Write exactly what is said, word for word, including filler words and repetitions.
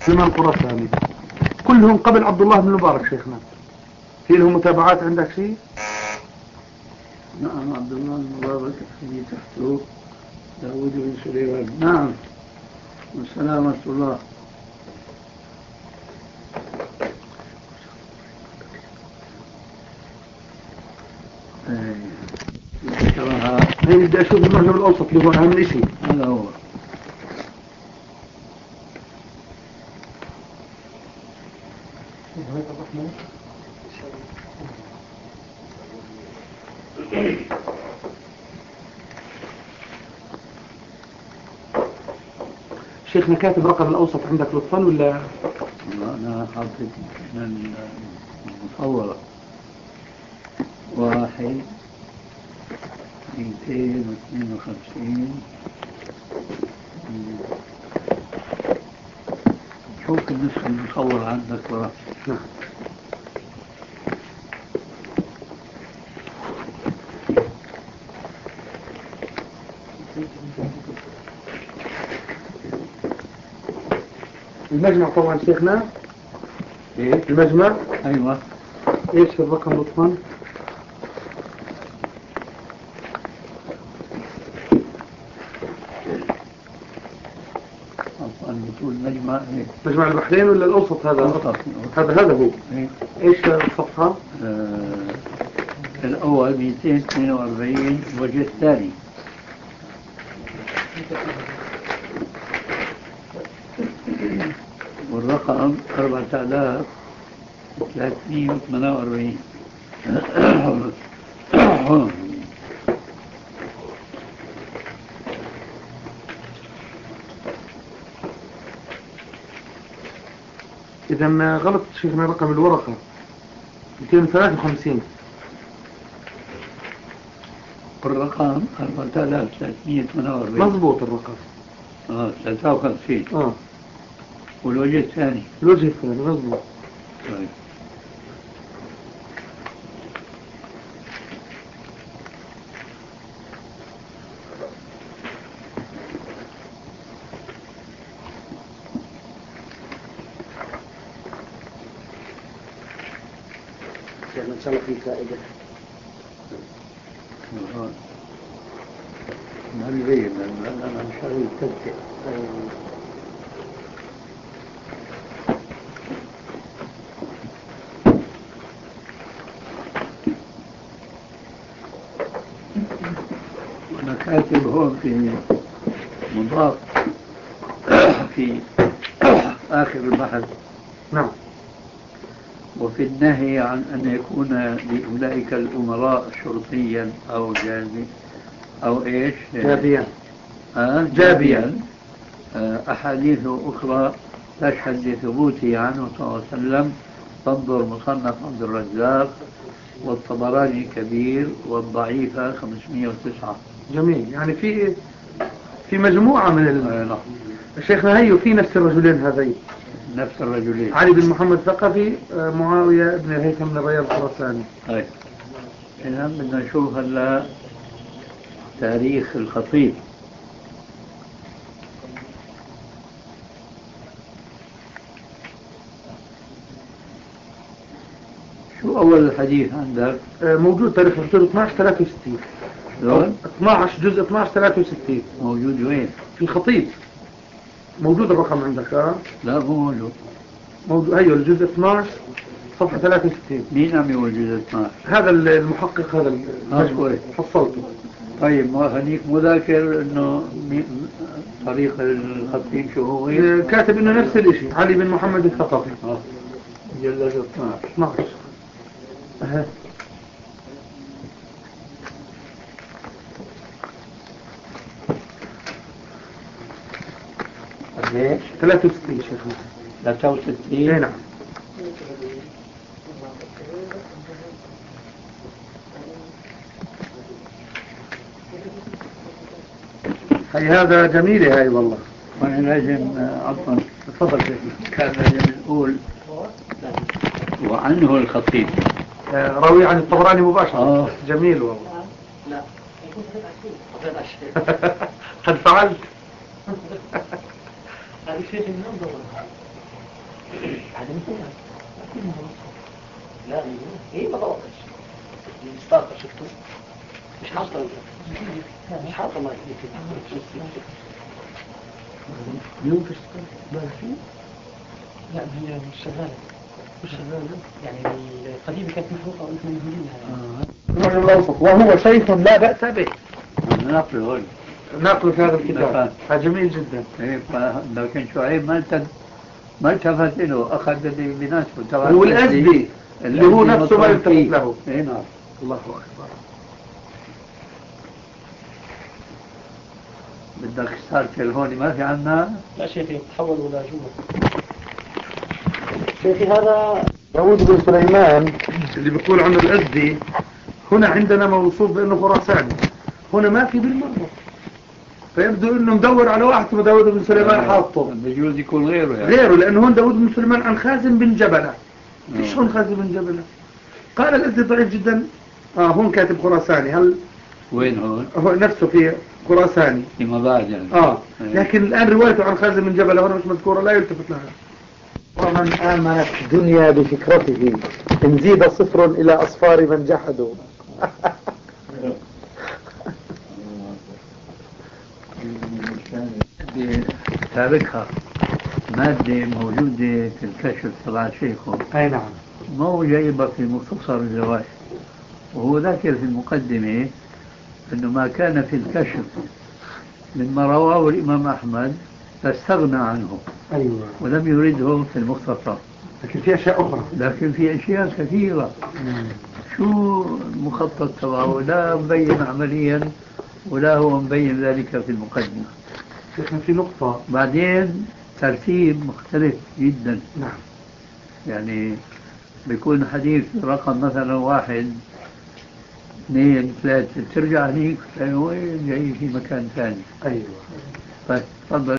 سليمان الخراساني، كلهم قبل عبد الله بن المبارك شيخنا. في لهم متابعات عندك شيء؟ نعم، عبد الله بن المبارك في تحته داود بن سليمان. نعم، والسلام ورحمة الله. هي بدي أشوف المعجم الأوسط اللي هو أهم شيء. هذا هو. شيخنا كاتب رقم الأوسط عندك لطفا ولا؟ أنا حاطط من المصورة واحد مئتين واثنين وخمسين. شوف النسخة المصورة عندك ورا. نعم. المجمع طبعا شيخنا. ايه المجمع. ايوه. ايش الرقم لطفا؟ بتقول مجمع ايه؟ مجمع البحرين ولا الاوسط هذا؟ الأوسط. هذا هذا هو. ايه؟ ايش الصفحة؟ آه الاول مئتين واثنين وأربعين الوجه الثاني. والرقم أربعة آلاف وثلاثمئة وثمانية وأربعين. إذا غلط شيخنا رقم الورقة مئتين وثلاثة وخمسين. الرقم أربعة آلاف وثلاثمئة وثمانية وأربعين. مضبوط الرقم. اه ثلاثة وخمسين. اه والوجه الثاني. الوجه الثاني مضبوط. طيب. إن شاء الله في فائدة. ما بيبين لأن أنا مش عارف التذكر. وأنا كاتب هون في مضاف في آخر البحث. نعم. وفي النهي عن أن يكون لأولئك الأمراء شرطيا أو جابي أو إيش جابيا آه جابيا آه أحاديث أخرى تشهد لثبوته عنه صلى الله عليه وسلم. تنظر مصنف عبد الرزاق والطبراني الكبير والضعيفة خمسمئة وتسعة. جميل. يعني في في مجموعة من ال... آه نعم. شيخنا هي في نفس الرجلين هذين. نفس الرجلين علي بن محمد ثقفي، معاوية بن الهيثم بن الرياض الخراساني. طيب الآن بدنا نشوف هلا تاريخ الخطيب. شو أول الحديث عندك؟ موجود تاريخ الخطيب اثناشر ثلاثة وستين. اثناشر جزء اثناشر ثلاثة وستين. موجود وين؟ في الخطيب. موجود الرقم عندك؟ اه لا مو موجود. موجود. ايوه الجزء اثناشر صفحة ثلاثة وستين. مين عم يقول جزء اثناشر؟ هذا المحقق هذا المجموع حصلته. طيب ما هنيك مذاكر انه طريق الخطيب شو هو؟ كاتب انه نفس الشيء علي بن محمد الثقفي. اه جلد اثناشر. اثناشر. اها قديش؟ ثلاثة وستين شيخنا. ثلاثة وستين؟ اي نعم. هي هذا جميلة هاي والله. وانا لازم عفوا تفضل شيخنا. كان لازم نقول وعنه الخطيب. راوي عن الطبراني مباشرة. آه. جميل والله. لا قد فعلت. هذا شيء النوم. الله يهديك. اليوم في شيء؟ لا هي مش شغالة. مش شغالة. يعني القديمة كانت محروقة وأنت منهولينها. الرجل الأوسط وهو شيخ لا بأس به. نقل هون. نقل في هذا الكتاب. هذا جميل جدا. إيه لكن شعيب ما التفت ما التفت له، أخذ اللي بناسبه. هو الأزدي اللي هو نفسه ما يلتفت له. إيه نعم. الله أكبر. بدك تسجل هون ما في عنا؟ لا شيخي تحول ولا جوا. شيخي هذا داود بن سليمان اللي بيقول عنه الأزدي، هنا عندنا موصوف بأنه خراساني، هنا ما في بالمرة، فيبدو أنه مدور على واحد اسمه داود بن سليمان حاطه. بيجوز يكون غيره يعني. غيره لأنه هون داود بن سليمان عن خازم بن جبلة. إيش هون خازم بن جبلة؟ قال الأزدي ضعيف جدا. آه هون كاتب خراساني. هل وين هون؟ هو نفسه في خراساني فيما بعد يعني. آه لكن الآن روايته عن خازم بن جبلة هنا مش مذكورة، لا يلتفت لها. ومن آمنت الدنيا بفكرته إن زيد صفر إلى أصفار من جحدوا. تاركها مادة موجودة في الكشف تبع شيخه. أي نعم. ما هو جايبها في مختصر الزواج، وهو ذاكر في المقدمة أنه ما كان في الكشف مما رواه الإمام أحمد فاستغنى عنه. أيوة. ولم يرده في المختصر. لكن في أشياء أخرى. لكن في أشياء كثيرة. شو المخطط تبعه لا مبين عمليا ولا هو مبين ذلك في المقدمة. لكن في نقطة بعدين ترتيب مختلف جدا. نعم. يعني بيكون حديث رقم مثلا واحد اثنين ثلاثة ترجع هنيك وين جاي في مكان ثاني. أيوة. طيب تفضل.